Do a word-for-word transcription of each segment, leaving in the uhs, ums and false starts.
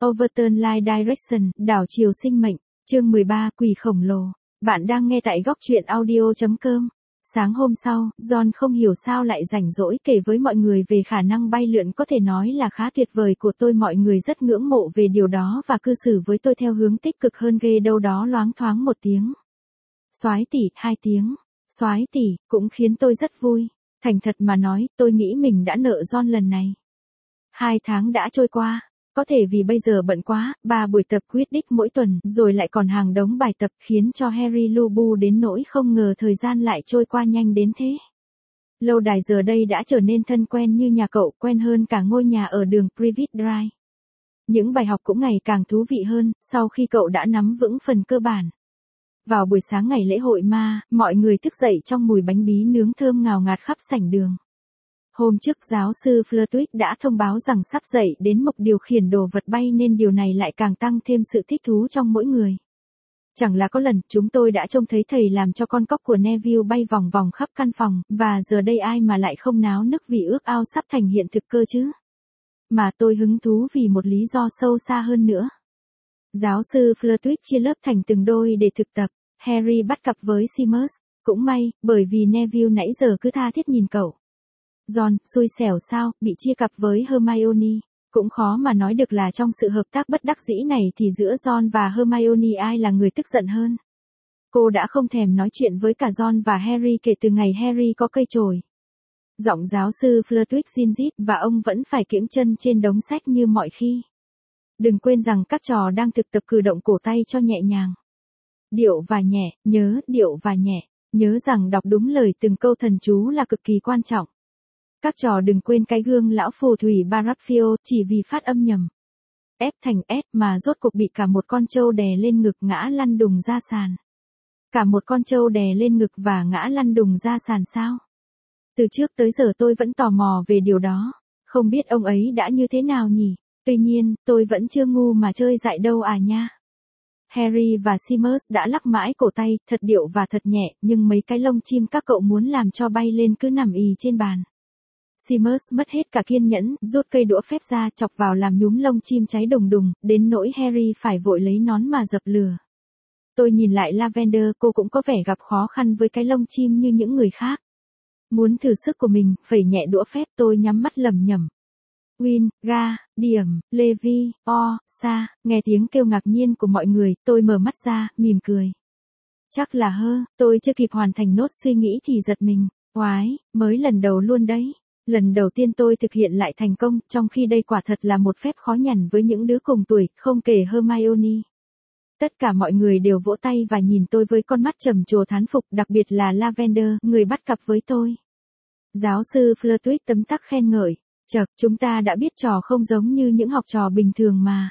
Overturn Life Direction, đảo chiều sinh mệnh, chương mười ba, quỷ khổng lồ. Bạn đang nghe tại góc truyện audio chấm com. Sáng hôm sau, John không hiểu sao lại rảnh rỗi kể với mọi người về khả năng bay lượn có thể nói là khá tuyệt vời của tôi. Mọi người rất ngưỡng mộ về điều đó và cư xử với tôi theo hướng tích cực hơn ghê đâu đó. Loáng thoáng một tiếng soái tỷ, hai tiếng soái tỷ cũng khiến tôi rất vui. Thành thật mà nói, tôi nghĩ mình đã nợ John lần này. Hai tháng đã trôi qua. Có thể vì bây giờ bận quá, ba buổi tập Quidditch mỗi tuần, rồi lại còn hàng đống bài tập khiến cho Harry lu bu đến nỗi không ngờ thời gian lại trôi qua nhanh đến thế. Lâu đài giờ đây đã trở nên thân quen như nhà cậu, quen hơn cả ngôi nhà ở đường Privet Drive. Những bài học cũng ngày càng thú vị hơn, sau khi cậu đã nắm vững phần cơ bản. Vào buổi sáng ngày lễ hội ma, mọi người thức dậy trong mùi bánh bí nướng thơm ngào ngạt khắp sảnh đường. Hôm trước giáo sư Flitwick đã thông báo rằng sắp dậy đến mục điều khiển đồ vật bay nên điều này lại càng tăng thêm sự thích thú trong mỗi người. Chẳng là có lần chúng tôi đã trông thấy thầy làm cho con cóc của Neville bay vòng vòng khắp căn phòng, và giờ đây ai mà lại không náo nức vì ước ao sắp thành hiện thực cơ chứ. Mà tôi hứng thú vì một lý do sâu xa hơn nữa. Giáo sư Flitwick chia lớp thành từng đôi để thực tập. Harry bắt cặp với Seamus, cũng may, bởi vì Neville nãy giờ cứ tha thiết nhìn cậu. John, xui xẻo sao, bị chia cặp với Hermione. Cũng khó mà nói được là trong sự hợp tác bất đắc dĩ này thì giữa John và Hermione ai là người tức giận hơn. Cô đã không thèm nói chuyện với cả John và Harry kể từ ngày Harry có cây chổi. Giọng giáo sư Flitwick rin rít và ông vẫn phải kiễng chân trên đống sách như mọi khi. Đừng quên rằng các trò đang thực tập cử động cổ tay cho nhẹ nhàng. Điệu và nhẹ, nhớ, điệu và nhẹ. Nhớ rằng đọc đúng lời từng câu thần chú là cực kỳ quan trọng. Các trò đừng quên cái gương lão phù thủy Baraphio chỉ vì phát âm nhầm. F thành S mà rốt cuộc bị cả một con trâu đè lên ngực ngã lăn đùng ra sàn. Cả một con trâu đè lên ngực và ngã lăn đùng ra sàn sao? Từ trước tới giờ tôi vẫn tò mò về điều đó. Không biết ông ấy đã như thế nào nhỉ? Tuy nhiên, tôi vẫn chưa ngu mà chơi dại đâu à nha. Harry và Seamus đã lắc mãi cổ tay, thật điệu và thật nhẹ, nhưng mấy cái lông chim các cậu muốn làm cho bay lên cứ nằm ì trên bàn. Seamus mất hết cả kiên nhẫn, rút cây đũa phép ra chọc vào làm nhúm lông chim cháy đùng đùng, đến nỗi Harry phải vội lấy nón mà dập lửa. Tôi nhìn lại Lavender, cô cũng có vẻ gặp khó khăn với cái lông chim như những người khác. Muốn thử sức của mình, phẩy nhẹ đũa phép, tôi nhắm mắt lẩm nhẩm. Win, Ga, Điểm, Levi, O, Sa, nghe tiếng kêu ngạc nhiên của mọi người, tôi mở mắt ra, mỉm cười. Chắc là hơ, tôi chưa kịp hoàn thành nốt suy nghĩ thì giật mình, oái, mới lần đầu luôn đấy. Lần đầu tiên tôi thực hiện lại thành công, trong khi đây quả thật là một phép khó nhằn với những đứa cùng tuổi, không kể Hermione. Tất cả mọi người đều vỗ tay và nhìn tôi với con mắt trầm trồ thán phục, đặc biệt là Lavender, người bắt cặp với tôi. Giáo sư Flitwick tấm tắc khen ngợi. Chậc, chúng ta đã biết trò không giống như những học trò bình thường mà.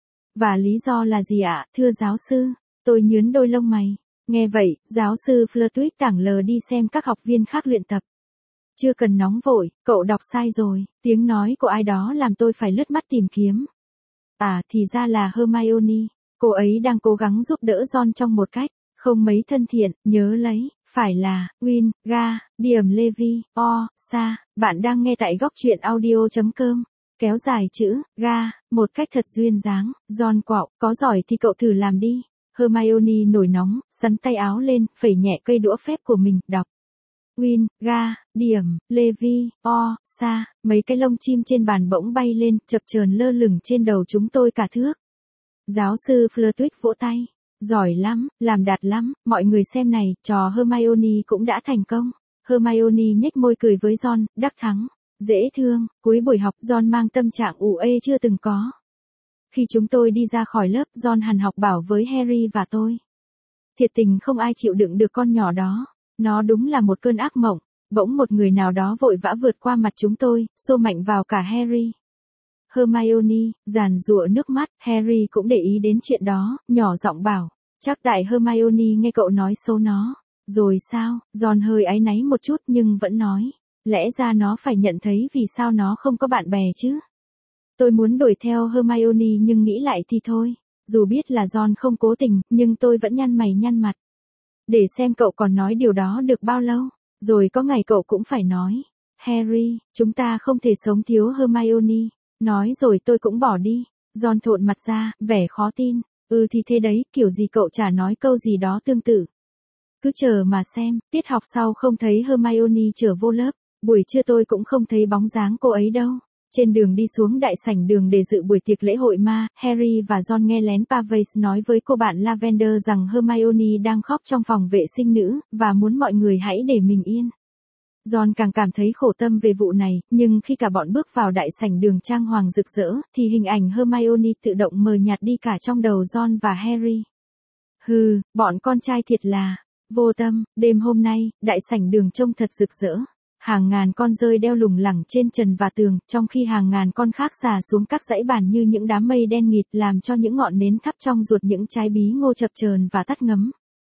Và lý do là gì ạ, thưa giáo sư? Tôi nhướng đôi lông mày. Nghe vậy, giáo sư Flitwick tảng lờ đi xem các học viên khác luyện tập. Chưa cần nóng vội, cậu đọc sai rồi, tiếng nói của ai đó làm tôi phải lướt mắt tìm kiếm. À, thì ra là Hermione, cô ấy đang cố gắng giúp đỡ John trong một cách không mấy thân thiện, nhớ lấy, phải là, Win, Ga, Điểm Levi, O, Sa, bạn đang nghe tại góc truyện audio chấm com. Kéo dài chữ, Ga, một cách thật duyên dáng, John quạo, có giỏi thì cậu thử làm đi. Hermione nổi nóng, sắn tay áo lên, phẩy nhẹ cây đũa phép của mình, đọc. Win, Ga, Điểm, Levi, O, Sa, mấy cái lông chim trên bàn bỗng bay lên, chập chờn lơ lửng trên đầu chúng tôi cả thước. Giáo sư Flitwick vỗ tay. Giỏi lắm, làm đạt lắm, mọi người xem này, trò Hermione cũng đã thành công. Hermione nhếch môi cười với John, đắc thắng. Dễ thương, cuối buổi học John mang tâm trạng ủ ê chưa từng có. Khi chúng tôi đi ra khỏi lớp, John hằn học bảo với Harry và tôi. Thiệt tình không ai chịu đựng được con nhỏ đó. Nó đúng là một cơn ác mộng. Bỗng một người nào đó vội vã vượt qua mặt chúng tôi, xô mạnh vào cả Harry. Hermione, giàn giụa nước mắt, Harry cũng để ý đến chuyện đó, nhỏ giọng bảo. Chắc đại Hermione nghe cậu nói xấu nó. Rồi sao, John hơi áy náy một chút nhưng vẫn nói. Lẽ ra nó phải nhận thấy vì sao nó không có bạn bè chứ. Tôi muốn đuổi theo Hermione nhưng nghĩ lại thì thôi. Dù biết là John không cố tình, nhưng tôi vẫn nhăn mày nhăn mặt. Để xem cậu còn nói điều đó được bao lâu. Rồi có ngày cậu cũng phải nói. Harry, chúng ta không thể sống thiếu Hermione. Nói rồi tôi cũng bỏ đi. Ron thộn mặt ra, vẻ khó tin. Ừ thì thế đấy, kiểu gì cậu chả nói câu gì đó tương tự. Cứ chờ mà xem, tiết học sau không thấy Hermione trở vô lớp. Buổi trưa tôi cũng không thấy bóng dáng cô ấy đâu. Trên đường đi xuống đại sảnh đường để dự buổi tiệc lễ hội ma, Harry và Ron nghe lén Pavage nói với cô bạn Lavender rằng Hermione đang khóc trong phòng vệ sinh nữ, và muốn mọi người hãy để mình yên. Ron càng cảm thấy khổ tâm về vụ này, nhưng khi cả bọn bước vào đại sảnh đường trang hoàng rực rỡ, thì hình ảnh Hermione tự động mờ nhạt đi cả trong đầu Ron và Harry. Hừ, bọn con trai thiệt là vô tâm. Đêm hôm nay, đại sảnh đường trông thật rực rỡ. Hàng ngàn con dơi đeo lủng lẳng trên trần và tường, trong khi hàng ngàn con khác xà xuống các dãy bàn như những đám mây đen nghịt, làm cho những ngọn nến thắp trong ruột những trái bí ngô chập chờn và tắt ngấm.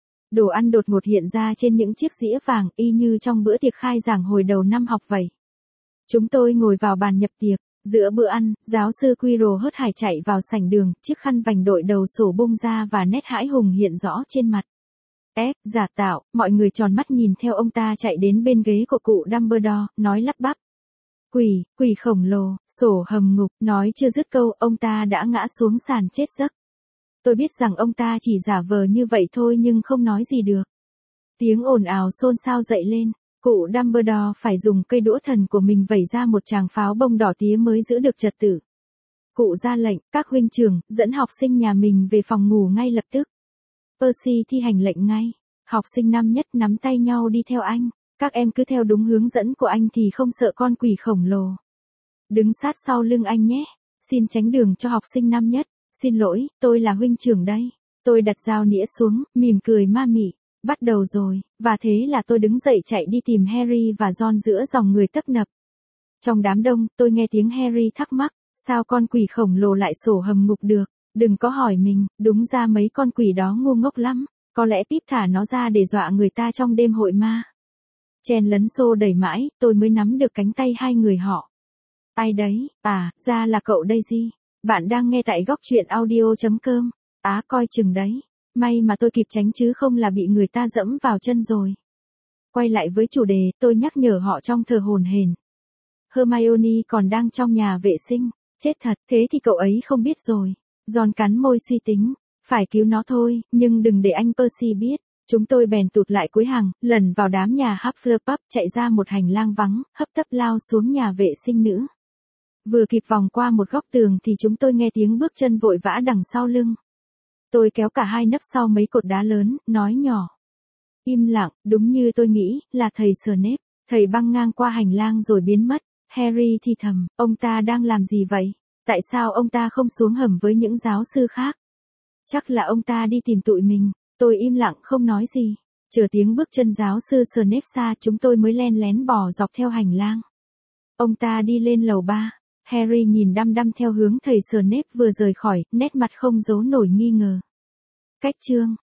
Đồ ăn đột ngột hiện ra trên những chiếc dĩa vàng, y như trong bữa tiệc khai giảng hồi đầu năm học vậy. Chúng tôi ngồi vào bàn nhập tiệc. Giữa bữa ăn, giáo sư Quirrell hớt hải chạy vào sảnh đường, chiếc khăn vành đội đầu sổ bung ra và nét hãi hùng hiện rõ trên mặt. Ép, giả tạo, mọi người tròn mắt nhìn theo ông ta chạy đến bên ghế của cụ Dumbledore, nói lắp bắp. Quỷ, quỷ khổng lồ, sổ hầm ngục, nói chưa dứt câu, ông ta đã ngã xuống sàn chết giấc. Tôi biết rằng ông ta chỉ giả vờ như vậy thôi nhưng không nói gì được. Tiếng ồn ào xôn xao dậy lên, cụ Dumbledore phải dùng cây đũa thần của mình vẩy ra một tràng pháo bông đỏ tía mới giữ được trật tự. Cụ ra lệnh, các huynh trưởng, dẫn học sinh nhà mình về phòng ngủ ngay lập tức. Percy thi hành lệnh ngay. Học sinh năm nhất nắm tay nhau đi theo anh. Các em cứ theo đúng hướng dẫn của anh thì không sợ con quỷ khổng lồ. Đứng sát sau lưng anh nhé. Xin tránh đường cho học sinh năm nhất. Xin lỗi, tôi là huynh trưởng đây. Tôi đặt dao nĩa xuống, mỉm cười ma mị. Bắt đầu rồi, và thế là tôi đứng dậy chạy đi tìm Harry và Ron giữa dòng người tấp nập. Trong đám đông, tôi nghe tiếng Harry thắc mắc, sao con quỷ khổng lồ lại sổ hầm ngục được? Đừng có hỏi mình, đúng ra mấy con quỷ đó ngu ngốc lắm, có lẽ Pip thả nó ra để dọa người ta trong đêm hội ma. Chen lấn xô đẩy mãi, tôi mới nắm được cánh tay hai người họ. Ai đấy, à, ra là cậu Daisy. Bạn đang nghe tại góc truyện audio chấm com. Á coi chừng đấy. May mà tôi kịp tránh chứ không là bị người ta dẫm vào chân rồi. Quay lại với chủ đề, tôi nhắc nhở họ trong thờ hổn hển. Hermione còn đang trong nhà vệ sinh. Chết thật, thế thì cậu ấy không biết rồi. Ron cắn môi suy tính. Phải cứu nó thôi, nhưng đừng để anh Percy biết. Chúng tôi bèn tụt lại cuối hàng, lần vào đám nhà Hufflepuff, chạy ra một hành lang vắng, hấp tấp lao xuống nhà vệ sinh nữ. Vừa kịp vòng qua một góc tường thì chúng tôi nghe tiếng bước chân vội vã đằng sau lưng. Tôi kéo cả hai nấp sau mấy cột đá lớn, nói nhỏ. Im lặng, đúng như tôi nghĩ, là thầy Snape. Thầy băng ngang qua hành lang rồi biến mất. Harry thì thầm, ông ta đang làm gì vậy? Tại sao ông ta không xuống hầm với những giáo sư khác? Chắc là ông ta đi tìm tụi mình. Tôi im lặng không nói gì. Chờ tiếng bước chân giáo sư Snape xa, chúng tôi mới len lén bò dọc theo hành lang. Ông ta đi lên lầu ba. Harry nhìn đăm đăm theo hướng thầy Snape vừa rời khỏi, nét mặt không giấu nổi nghi ngờ. Cách chương